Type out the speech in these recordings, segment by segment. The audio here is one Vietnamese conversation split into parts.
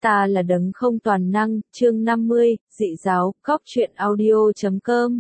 Ta là đấng không toàn năng, chương 50, dị giáo, cóc truyện audio.com.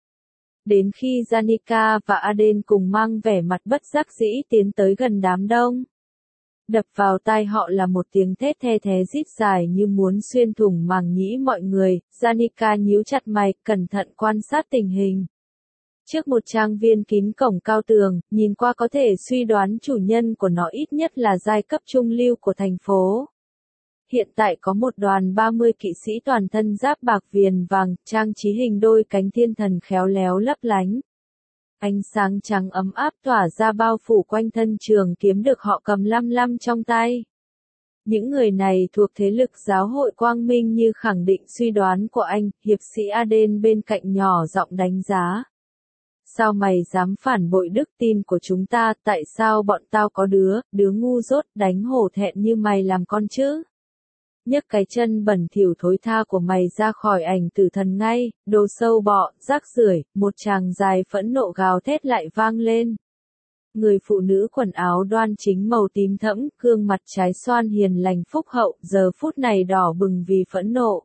Đến khi Janica và Aden cùng mang vẻ mặt bất đắc dĩ tiến tới gần đám đông. Đập vào tai họ là một tiếng thét the thé rít dài như muốn xuyên thủng màng nhĩ mọi người. Janica nhíu chặt mày, cẩn thận quan sát tình hình. Trước một trang viên kín cổng cao tường, nhìn qua có thể suy đoán chủ nhân của nó ít nhất là giai cấp trung lưu của thành phố. Hiện tại có một đoàn 30 kỵ sĩ toàn thân giáp bạc viền vàng, trang trí hình đôi cánh thiên thần khéo léo lấp lánh. Ánh sáng trắng ấm áp tỏa ra bao phủ quanh thân trường kiếm được họ cầm lăm lăm trong tay. Những người này thuộc thế lực giáo hội quang minh như khẳng định suy đoán của anh, hiệp sĩ Aden bên cạnh nhỏ giọng đánh giá. Sao mày dám phản bội đức tin của chúng ta, tại sao bọn tao có đứa ngu dốt đánh hổ thẹn như mày làm con chứ? Nhấc cái chân bẩn thỉu thối tha của mày ra khỏi ảnh tử thần ngay, đồ sâu bọ, rác rưởi, một tràng dài phẫn nộ gào thét lại vang lên. Người phụ nữ quần áo đoan chính màu tím thẫm, gương mặt trái xoan hiền lành phúc hậu, giờ phút này đỏ bừng vì phẫn nộ.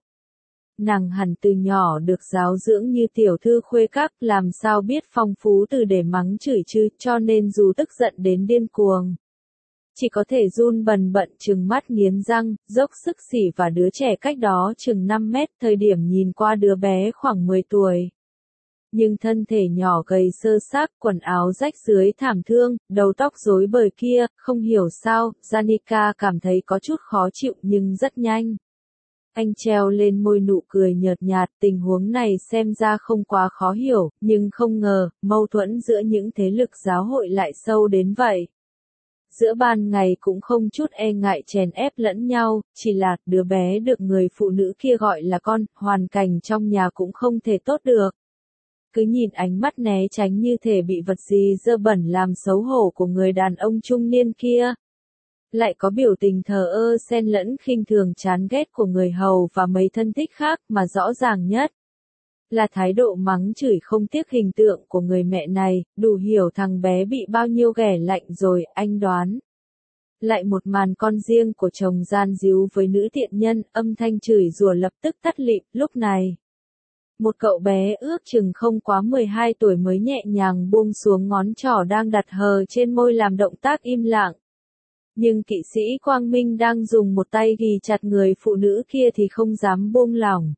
Nàng hẳn từ nhỏ được giáo dưỡng như tiểu thư khuê các, làm sao biết phong phú từ để mắng chửi chứ, cho nên dù tức giận đến điên cuồng. Chỉ có thể run bần bận trừng mắt nghiến răng, dốc sức xỉ và đứa trẻ cách đó chừng 5 mét, thời điểm nhìn qua đứa bé khoảng 10 tuổi. Nhưng thân thể nhỏ gầy sơ xác, quần áo rách dưới thảm thương, đầu tóc rối bời kia, không hiểu sao, Janica cảm thấy có chút khó chịu nhưng rất nhanh. Anh treo lên môi nụ cười nhợt nhạt, tình huống này xem ra không quá khó hiểu, nhưng không ngờ, mâu thuẫn giữa những thế lực giáo hội lại sâu đến vậy. Giữa ban ngày cũng không chút e ngại chèn ép lẫn nhau, chỉ là đứa bé được người phụ nữ kia gọi là con, hoàn cảnh trong nhà cũng không thể tốt được. Cứ nhìn ánh mắt né tránh như thể bị vật gì dơ bẩn làm xấu hổ của người đàn ông trung niên kia. Lại có biểu tình thờ ơ xen lẫn khinh thường chán ghét của người hầu và mấy thân thích khác, mà rõ ràng nhất là thái độ mắng chửi không tiếc hình tượng của người mẹ này, đủ hiểu thằng bé bị bao nhiêu ghẻ lạnh rồi, anh đoán. Lại một màn con riêng của chồng gian díu với nữ tiện nhân, âm thanh chửi rủa lập tức tắt lịm, lúc này. Một cậu bé ước chừng không quá 12 tuổi mới nhẹ nhàng buông xuống ngón trỏ đang đặt hờ trên môi làm động tác im lặng. Nhưng kỵ sĩ Quang Minh đang dùng một tay ghì chặt người phụ nữ kia thì không dám buông lỏng.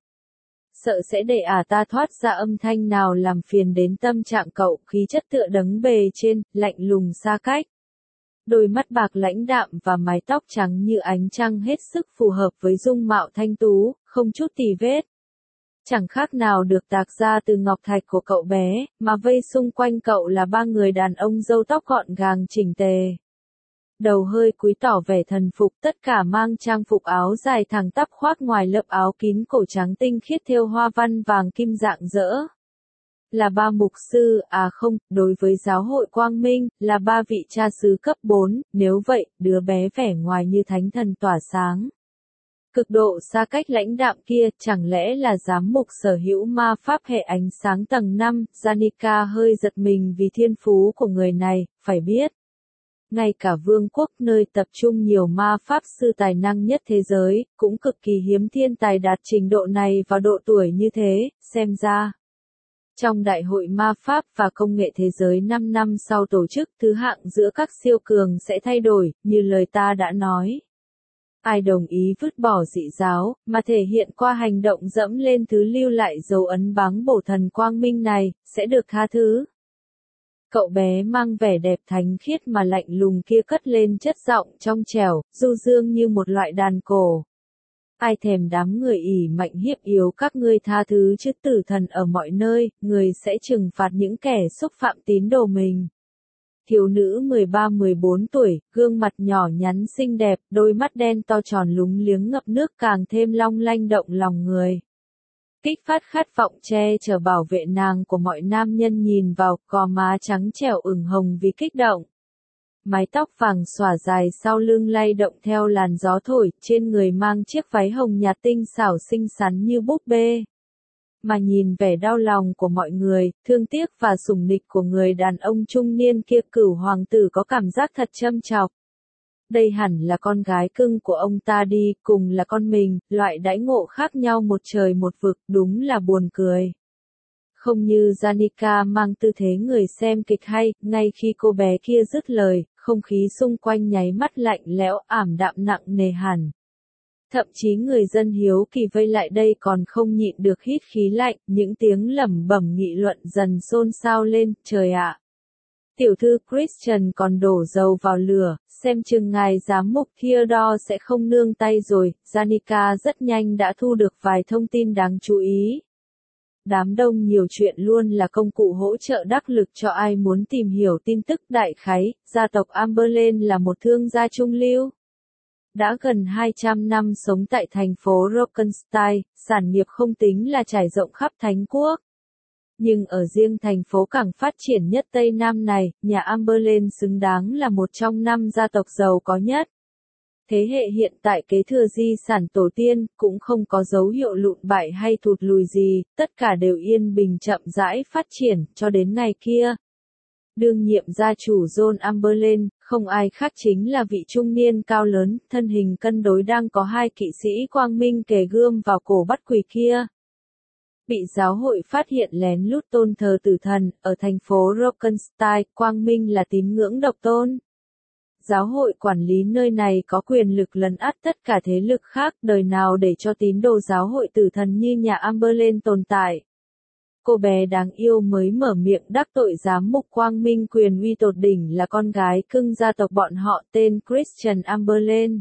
Sợ sẽ để ta thoát ra âm thanh nào làm phiền đến tâm trạng cậu, khí chất tựa đấng bề trên, lạnh lùng xa cách. Đôi mắt bạc lãnh đạm và mái tóc trắng như ánh trăng hết sức phù hợp với dung mạo thanh tú, không chút tì vết. Chẳng khác nào được tạc ra từ ngọc thạch của cậu bé, mà vây xung quanh cậu là ba người đàn ông râu tóc gọn gàng chỉnh tề. Đầu hơi cúi tỏ vẻ thần phục, tất cả mang trang phục áo dài thẳng tắp khoác ngoài lớp áo kín cổ trắng tinh khiết thêu hoa văn vàng kim rạng rỡ. Là ba mục sư, không, đối với giáo hội Quang Minh, là ba vị cha xứ cấp 4, nếu vậy, đứa bé vẻ ngoài như thánh thần tỏa sáng. Cực độ xa cách lãnh đạm kia, chẳng lẽ là giám mục sở hữu ma pháp hệ ánh sáng tầng 5, Janica hơi giật mình vì thiên phú của người này, phải biết. Ngay cả vương quốc nơi tập trung nhiều ma pháp sư tài năng nhất thế giới, cũng cực kỳ hiếm thiên tài đạt trình độ này vào độ tuổi như thế, xem ra. Trong Đại hội Ma pháp và Công nghệ Thế giới 5 năm sau tổ chức, thứ hạng giữa các siêu cường sẽ thay đổi, như lời ta đã nói. Ai đồng ý vứt bỏ dị giáo, mà thể hiện qua hành động dẫm lên thứ lưu lại dấu ấn báng bổ thần quang minh này, sẽ được tha thứ. Cậu bé mang vẻ đẹp thánh khiết mà lạnh lùng kia cất lên chất giọng trong trẻo, du dương như một loại đàn cổ. Ai thèm đám người ỷ mạnh hiếp yếu các ngươi tha thứ chứ, tử thần ở mọi nơi, người sẽ trừng phạt những kẻ xúc phạm tín đồ mình. Thiếu nữ 13-14 tuổi, gương mặt nhỏ nhắn xinh đẹp, đôi mắt đen to tròn lúng liếng ngập nước càng thêm long lanh động lòng người. Kích phát khát vọng che chở bảo vệ nàng của mọi nam nhân nhìn vào, gò má trắng trẻo ửng hồng vì kích động. Mái tóc vàng xõa dài sau lưng lay động theo làn gió thổi, trên người mang chiếc váy hồng nhạt tinh xảo xinh xắn như búp bê. Mà nhìn vẻ đau lòng của mọi người, thương tiếc và sủng nịch của người đàn ông trung niên kia, Cửu hoàng tử có cảm giác thật châm chọc. Đây hẳn là con gái cưng của ông ta đi, cùng là con mình, loại đãi ngộ khác nhau một trời một vực, đúng là buồn cười. Không như Danica mang tư thế người xem kịch hay, ngay khi cô bé kia dứt lời, không khí xung quanh nháy mắt lạnh lẽo ảm đạm nặng nề hẳn. Thậm chí người dân hiếu kỳ vây lại đây còn không nhịn được hít khí lạnh, những tiếng lẩm bẩm nghị luận dần xôn xao lên, trời ạ! Tiểu thư Christian còn đổ dầu vào lửa, xem chừng ngài giám mục Theodore sẽ không nương tay rồi, Danica rất nhanh đã thu được vài thông tin đáng chú ý. Đám đông nhiều chuyện luôn là công cụ hỗ trợ đắc lực cho ai muốn tìm hiểu tin tức đại khái, gia tộc Amberlane là một thương gia trung lưu. Đã gần 200 năm sống tại thành phố Rockenstein, sản nghiệp không tính là trải rộng khắp Thánh quốc. Nhưng ở riêng thành phố cảng phát triển nhất Tây Nam này, nhà Amberlane xứng đáng là một trong 5 gia tộc giàu có nhất. Thế hệ hiện tại kế thừa di sản tổ tiên, cũng không có dấu hiệu lụn bại hay thụt lùi gì, tất cả đều yên bình chậm rãi phát triển, cho đến ngày kia. Đương nhiệm gia chủ John Amberlane, không ai khác chính là vị trung niên cao lớn, thân hình cân đối đang có hai kỵ sĩ quang minh kề gươm vào cổ bắt quỷ kia. Bị giáo hội phát hiện lén lút tôn thờ tử thần, ở thành phố Rockenstein, quang minh là tín ngưỡng độc tôn. Giáo hội quản lý nơi này có quyền lực lấn át tất cả thế lực khác, đời nào để cho tín đồ giáo hội tử thần như nhà Amberlane tồn tại. Cô bé đáng yêu mới mở miệng đắc tội giám mục quang minh quyền uy tột đỉnh là con gái cưng gia tộc bọn họ tên Christian Amberlane.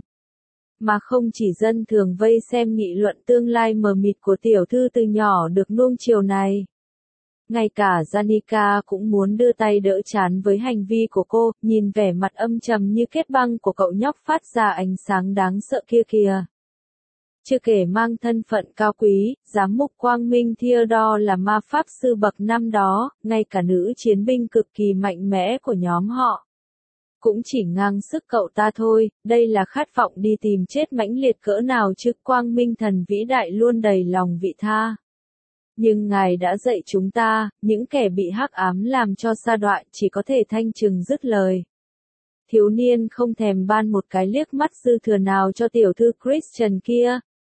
Mà không chỉ dân thường vây xem nghị luận tương lai mờ mịt của tiểu thư từ nhỏ được nuông chiều này. Ngay cả Danica cũng muốn đưa tay đỡ chán với hành vi của cô, nhìn vẻ mặt âm trầm như kết băng của cậu nhóc phát ra ánh sáng đáng sợ kia kìa. Chưa kể mang thân phận cao quý, giám mục quang minh Theodore là ma pháp sư bậc năm đó, ngay cả nữ chiến binh cực kỳ mạnh mẽ của nhóm họ. Cũng chỉ ngang sức cậu ta thôi, đây là khát vọng đi tìm chết mãnh liệt cỡ nào chứ quang minh thần vĩ đại luôn đầy lòng vị tha. Nhưng Ngài đã dạy chúng ta, những kẻ bị hắc ám làm cho sa đọa chỉ có thể thanh trừng dứt lời. Thiếu niên không thèm ban một cái liếc mắt dư thừa nào cho tiểu thư Christian kia.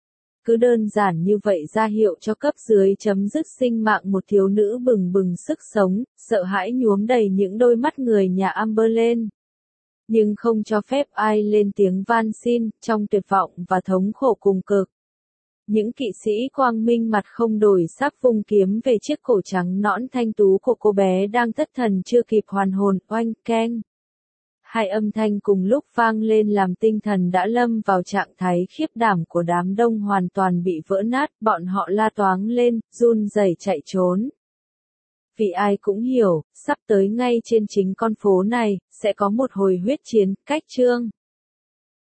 Cứ đơn giản như vậy ra hiệu cho cấp dưới chấm dứt sinh mạng một thiếu nữ bừng bừng sức sống, sợ hãi nhuốm đầy những đôi mắt người nhà Amberlane. Nhưng không cho phép ai lên tiếng van xin, trong tuyệt vọng và thống khổ cùng cực. Những kỵ sĩ quang minh mặt không đổi sắc vung kiếm về chiếc cổ trắng nõn thanh tú của cô bé đang thất thần chưa kịp hoàn hồn, oanh, keng. Hai âm thanh cùng lúc vang lên làm tinh thần đã lâm vào trạng thái khiếp đảm của đám đông hoàn toàn bị vỡ nát, bọn họ la toáng lên, run rẩy chạy trốn. Vì ai cũng hiểu, sắp tới ngay trên chính con phố này, sẽ có một hồi huyết chiến, cách chương.